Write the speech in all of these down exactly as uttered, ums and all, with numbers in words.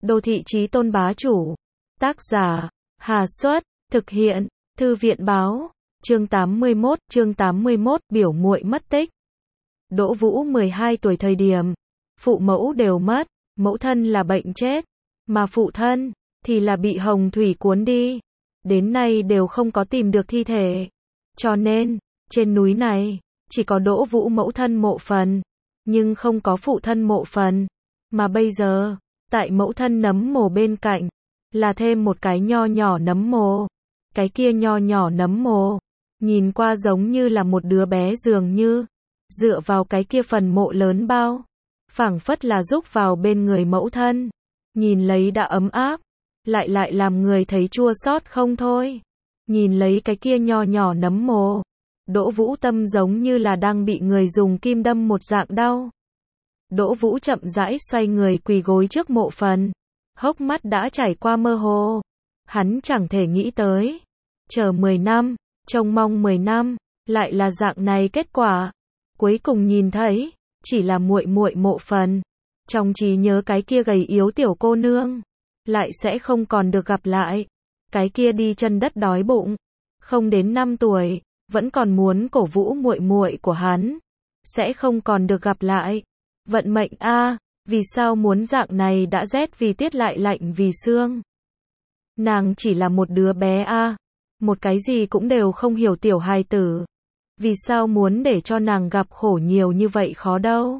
Đô thị chí tôn bá chủ. Tác giả, Hà Xuất, thực hiện, Thư viện báo, chương tám mươi mốt, chương tám mươi mốt, biểu muội mất tích. Đỗ Vũ mười hai tuổi thời điểm, phụ mẫu đều mất, mẫu thân là bệnh chết, mà phụ thân, thì là bị hồng thủy cuốn đi. Đến nay đều không có tìm được thi thể. Cho nên, trên núi này, chỉ có Đỗ Vũ mẫu thân mộ phần, nhưng không có phụ thân mộ phần. Mà bây giờ, tại mẫu thân nấm mồ bên cạnh, là thêm một cái nho nhỏ nấm mồ. Cái kia nho nhỏ nấm mồ, nhìn qua giống như là một đứa bé dường như, dựa vào cái kia phần mộ lớn bao, phảng phất là rúc vào bên người mẫu thân, nhìn lấy đã ấm áp, lại lại làm người thấy chua xót không thôi. Nhìn lấy cái kia nho nhỏ nấm mồ, Đỗ Vũ tâm giống như là đang bị người dùng kim đâm một dạng đau. Đỗ Vũ chậm rãi xoay người quỳ gối trước mộ phần, hốc mắt đã trải qua mơ hồ. Hắn chẳng thể nghĩ tới, chờ mười năm, trông mong mười năm, lại là dạng này kết quả. Cuối cùng nhìn thấy, chỉ là muội muội mộ phần. Trong trí nhớ cái kia gầy yếu tiểu cô nương, lại sẽ không còn được gặp lại. Cái kia đi chân đất đói bụng, không đến năm tuổi, vẫn còn muốn cổ vũ muội muội của hắn, sẽ không còn được gặp lại. Vận mệnh a, vì sao muốn dạng này đã rét vì tiết lại lạnh vì xương. Nàng chỉ là một đứa bé a, một cái gì cũng đều không hiểu tiểu hài tử. Vì sao muốn để cho nàng gặp khổ nhiều như vậy khó đâu.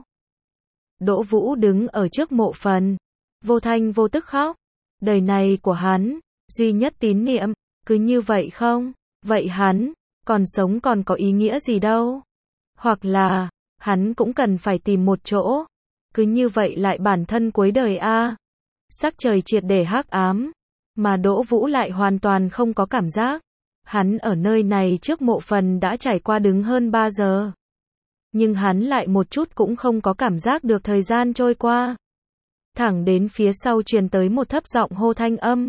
Đỗ Vũ đứng ở trước mộ phần, vô thanh vô tức khóc. Đời này của hắn, duy nhất tín niệm, cứ như vậy không? Vậy hắn, còn sống còn có ý nghĩa gì đâu? Hoặc là, hắn cũng cần phải tìm một chỗ, cứ như vậy lại bản thân cuối đời a. Sắc trời triệt để hắc ám, mà Đỗ Vũ lại hoàn toàn không có cảm giác. Hắn ở nơi này trước mộ phần đã trải qua đứng hơn ba giờ. Nhưng hắn lại một chút cũng không có cảm giác được thời gian trôi qua. Thẳng đến phía sau truyền tới một thấp giọng hô thanh âm.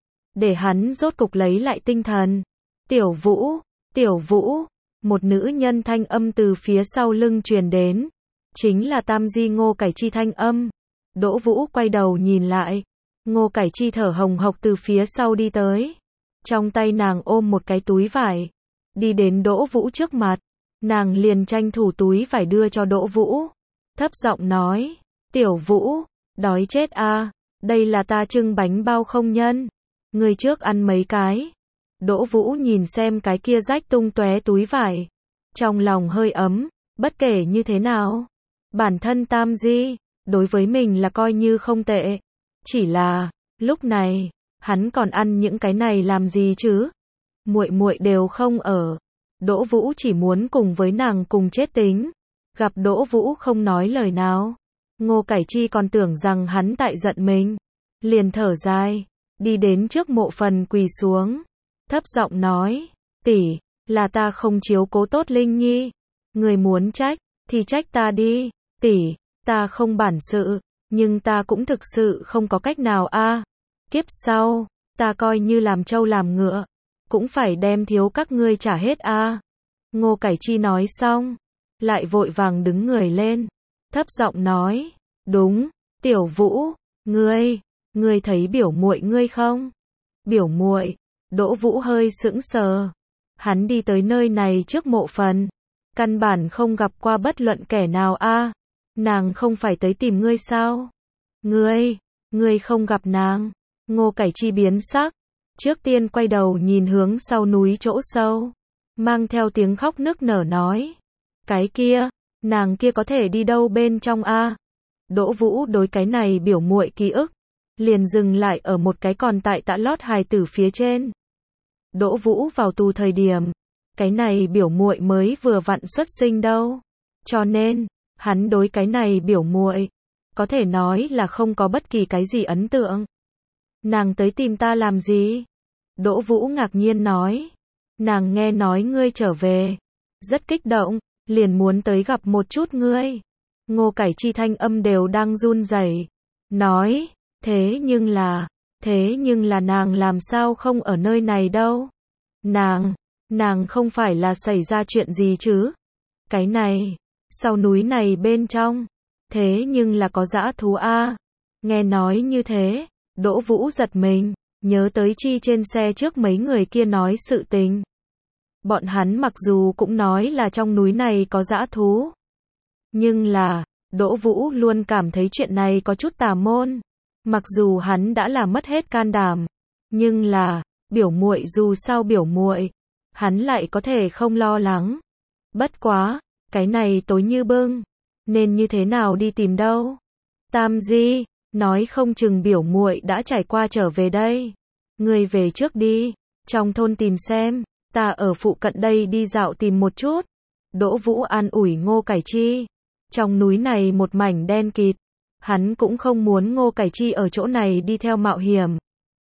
Để hắn rốt cục lấy lại tinh thần. Tiểu Vũ, Tiểu Vũ, một nữ nhân thanh âm từ phía sau lưng truyền đến. Chính là Tam Di Ngô Cải Chi thanh âm. Đỗ Vũ quay đầu nhìn lại. Ngô Cải Chi thở hồng hộc từ phía sau đi tới. Trong tay nàng ôm một cái túi vải. Đi đến Đỗ Vũ trước mặt. Nàng liền tranh thủ túi vải đưa cho Đỗ Vũ. Thấp giọng nói. Tiểu Vũ, đói chết a, đây là ta trưng bánh bao không nhân. Người trước ăn mấy cái. Đỗ Vũ nhìn xem cái kia rách tung tóe túi vải. Trong lòng hơi ấm, bất kể như thế nào. Bản thân Tam Di, đối với mình là coi như không tệ. Chỉ là, lúc này, hắn còn ăn những cái này làm gì chứ? Muội muội đều không ở. Đỗ Vũ chỉ muốn cùng với nàng cùng chết tính. Gặp Đỗ Vũ không nói lời nào. Ngô Cải Chi còn tưởng rằng hắn tại giận mình. Liền thở dài, đi đến trước mộ phần quỳ xuống. Thấp giọng nói, tỷ, là ta không chiếu cố tốt Linh Nhi. Người muốn trách, thì trách ta đi. Tỷ, ta không bản sự, nhưng ta cũng thực sự không có cách nào a. Kiếp sau, ta coi như làm trâu làm ngựa, cũng phải đem thiếu các ngươi trả hết a. Ngô Cải Chi nói xong, lại vội vàng đứng người lên, thấp giọng nói, đúng, Tiểu Vũ, ngươi, ngươi thấy biểu muội ngươi không? Biểu muội? Đỗ Vũ hơi sững sờ. Hắn đi tới nơi này trước mộ phần, căn bản không gặp qua bất luận kẻ nào a. Nàng không phải tới tìm ngươi sao? Ngươi, ngươi không gặp nàng. Ngô Cải Chi biến sắc, trước tiên quay đầu nhìn hướng sau núi chỗ sâu, mang theo tiếng khóc nức nở nói, cái kia, nàng kia có thể đi đâu bên trong a? Đỗ Vũ đối cái này biểu muội ký ức, liền dừng lại ở một cái còn tại tạ lót hài tử phía trên. Đỗ Vũ vào tù thời điểm, cái này biểu muội mới vừa vặn xuất sinh đâu, cho nên, hắn đối cái này biểu muội, có thể nói là không có bất kỳ cái gì ấn tượng. Nàng tới tìm ta làm gì? Đỗ Vũ ngạc nhiên nói. Nàng nghe nói ngươi trở về, rất kích động, liền muốn tới gặp một chút ngươi. Ngô Cải Chi thanh âm đều đang run rẩy, nói, thế nhưng là, thế nhưng là nàng làm sao không ở nơi này đâu? Nàng, nàng không phải là xảy ra chuyện gì chứ? Cái này, sau núi này bên trong, thế nhưng là có dã thú a. Nghe nói như thế, Đỗ Vũ giật mình, nhớ tới chi trên xe trước mấy người kia nói sự tình. Bọn hắn mặc dù cũng nói là trong núi này có dã thú. Nhưng là, Đỗ Vũ luôn cảm thấy chuyện này có chút tà môn. Mặc dù hắn đã là mất hết can đảm. Nhưng là, biểu muội dù sao biểu muội, hắn lại có thể không lo lắng. Bất quá, cái này tối như bưng, nên như thế nào đi tìm đâu? Tam Di, nói không chừng biểu muội đã trải qua trở về đây. Ngươi về trước đi, trong thôn tìm xem, ta ở phụ cận đây đi dạo tìm một chút. Đỗ Vũ an ủi Ngô Cải Chi. Trong núi này một mảnh đen kịt, hắn cũng không muốn Ngô Cải Chi ở chỗ này đi theo mạo hiểm.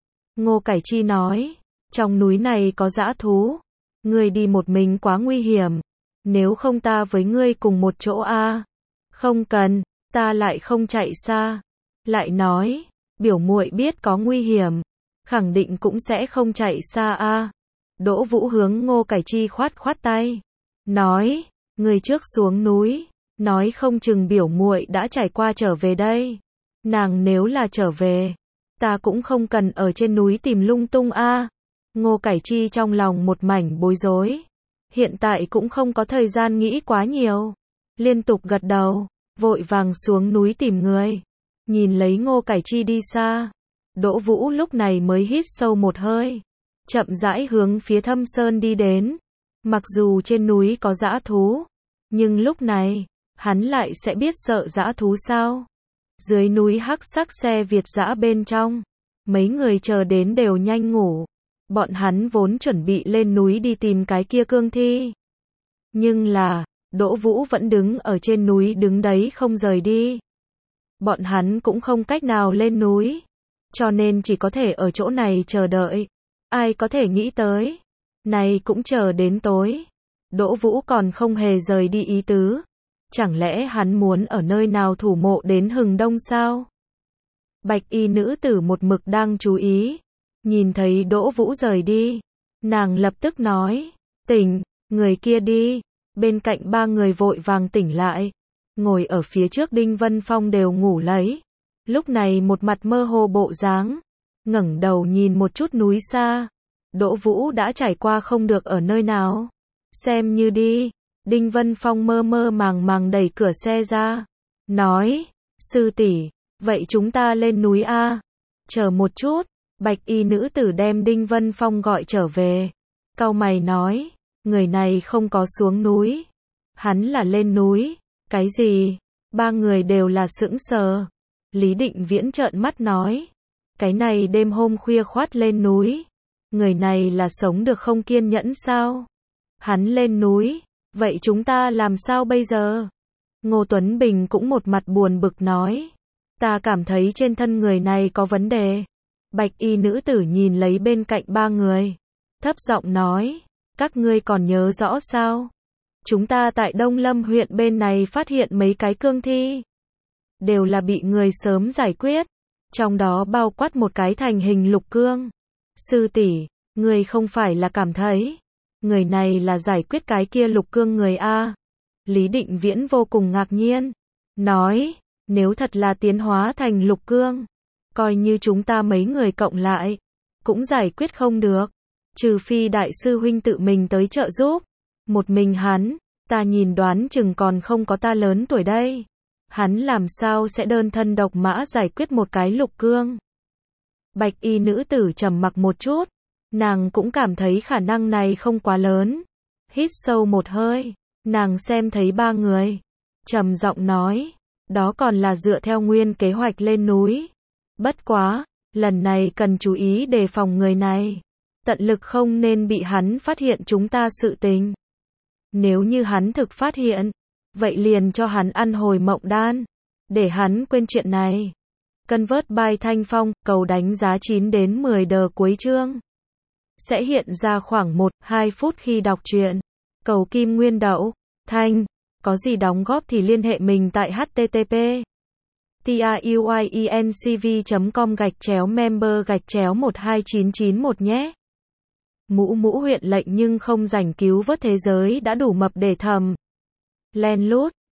Ngô Cải Chi nói, trong núi này có dã thú, ngươi đi một mình quá nguy hiểm, nếu không ta với ngươi cùng một chỗ a. À? Không cần, ta lại không chạy xa. Lại nói, biểu muội biết có nguy hiểm, khẳng định cũng sẽ không chạy xa a. À? Đỗ Vũ hướng Ngô Cải Chi khoát khoát tay, nói, ngươi trước xuống núi, nói không chừng biểu muội đã trải qua trở về đây. Nàng nếu là trở về, ta cũng không cần ở trên núi tìm lung tung a. À. Ngô Cải Chi trong lòng một mảnh bối rối, hiện tại cũng không có thời gian nghĩ quá nhiều, liên tục gật đầu, vội vàng xuống núi tìm người. Nhìn lấy Ngô Cải Chi đi xa, Đỗ Vũ lúc này mới hít sâu một hơi, chậm rãi hướng phía Thâm Sơn đi đến. Mặc dù trên núi có dã thú, nhưng lúc này, hắn lại sẽ biết sợ dã thú sao? Dưới núi hắc sắc xe Việt dã bên trong, mấy người chờ đến đều nhanh ngủ. Bọn hắn vốn chuẩn bị lên núi đi tìm cái kia cương thi. Nhưng là, Đỗ Vũ vẫn đứng ở trên núi đứng đấy không rời đi. Bọn hắn cũng không cách nào lên núi, cho nên chỉ có thể ở chỗ này chờ đợi. Ai có thể nghĩ tới, này cũng chờ đến tối. Đỗ Vũ còn không hề rời đi ý tứ. Chẳng lẽ hắn muốn ở nơi nào thủ mộ đến hừng đông sao? Bạch y nữ tử một mực đang chú ý. Nhìn thấy Đỗ Vũ rời đi, nàng lập tức nói, tỉnh, người kia đi. Bên cạnh ba người vội vàng tỉnh lại. Ngồi ở phía trước Đinh Vân Phong đều ngủ lấy. Lúc này một mặt mơ hồ bộ dáng, ngẩng đầu nhìn một chút núi xa. Đỗ Vũ đã trải qua không được ở nơi nào. Xem như đi. Đinh Vân Phong mơ mơ màng màng đẩy cửa xe ra. Nói, sư tỷ, vậy chúng ta lên núi a? Chờ một chút. Bạch y nữ tử đem Đinh Vân Phong gọi trở về. Cau mày nói, người này không có xuống núi. Hắn là lên núi. Cái gì? Ba người đều là sững sờ. Lý Định Viễn trợn mắt nói, cái này đêm hôm khuya khoát lên núi. Người này là sống được không kiên nhẫn sao? Hắn lên núi, vậy chúng ta làm sao bây giờ? Ngô Tuấn Bình cũng một mặt buồn bực nói, ta cảm thấy trên thân người này có vấn đề. Bạch y nữ tử nhìn lấy bên cạnh ba người, thấp giọng nói, các ngươi còn nhớ rõ sao? Chúng ta tại Đông Lâm huyện bên này phát hiện mấy cái cương thi. Đều là bị người sớm giải quyết. Trong đó bao quát một cái thành hình lục cương. Sư tỷ, người không phải là cảm thấy người này là giải quyết cái kia lục cương người A. Lý Định Viễn vô cùng ngạc nhiên. Nói, nếu thật là tiến hóa thành lục cương, coi như chúng ta mấy người cộng lại, cũng giải quyết không được. Trừ phi đại sư huynh tự mình tới trợ giúp. Một mình hắn, ta nhìn đoán chừng còn không có ta lớn tuổi đây. Hắn làm sao sẽ đơn thân độc mã giải quyết một cái lục cương? Bạch y nữ tử trầm mặc một chút. Nàng cũng cảm thấy khả năng này không quá lớn. Hít sâu một hơi. Nàng xem thấy ba người. Trầm giọng nói. Đó còn là dựa theo nguyên kế hoạch lên núi. Bất quá, lần này cần chú ý đề phòng người này. Tận lực không nên bị hắn phát hiện chúng ta sự tình. Nếu như hắn thực phát hiện, vậy liền cho hắn ăn hồi mộng đan, để hắn quên chuyện này. Convert by Thanh Phong, cầu đánh giá chín đến mười đờ cuối chương. Sẽ hiện ra khoảng một đến hai phút khi đọc truyện. Cầu kim nguyên đậu, Thanh, có gì đóng góp thì liên hệ mình tại http truyencv chấm com gạch chéo member gạch chéo một hai chín chín một nhé. Mũ mũ huyện lệnh nhưng không rảnh cứu vớt thế giới đã đủ mập để thầm. Len lút,